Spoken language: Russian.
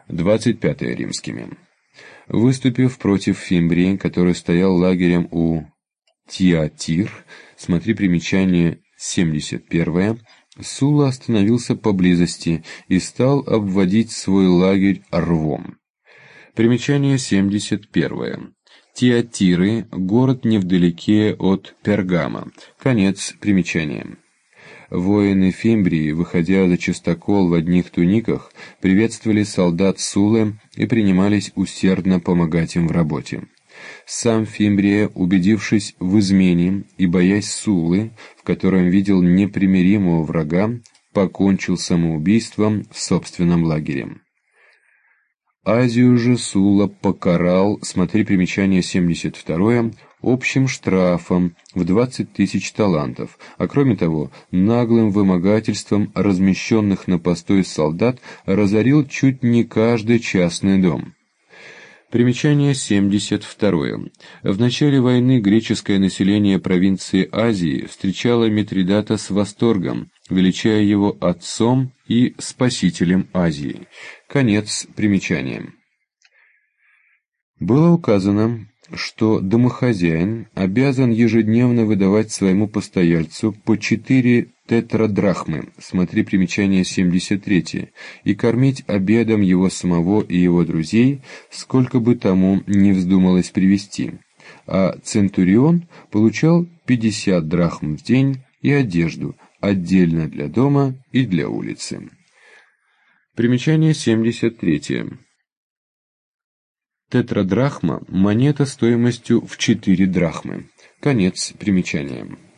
25 римскими. Выступив против Фимбрии, который стоял лагерем у Тиатир, смотри примечание 71, Сула остановился поблизости и стал обводить свой лагерь рвом. Примечание 71. Тиатиры – город невдалеке от Пергама. Конец примечания. Воины Фимбрии, выходя за частокол в одних туниках, приветствовали солдат Сулы и принимались усердно помогать им в работе. Сам Фимбрия, убедившись в измене и боясь Сулы, в котором видел непримиримого врага, покончил самоубийством в собственном лагере. Азию же Сула покарал, смотри примечание 72, общим штрафом в 20 тысяч талантов, а кроме того, наглым вымогательством размещенных на постой солдат разорил чуть не каждый частный дом. Примечание 72. В начале войны греческое население провинции Азии встречало Митридата с восторгом, величая его отцом и спасителем Азии. Конец примечания. Было указано, что домохозяин обязан ежедневно выдавать своему постояльцу по 4 тетрадрахмы, смотри примечание 73, и кормить обедом его самого и его друзей, сколько бы тому ни вздумалось привезти, а центурион получал 50 драхм в день и одежду, отдельно для дома и для улицы. Примечание 73. Тетрадрахма – монета стоимостью в 4 драхмы. Конец примечания.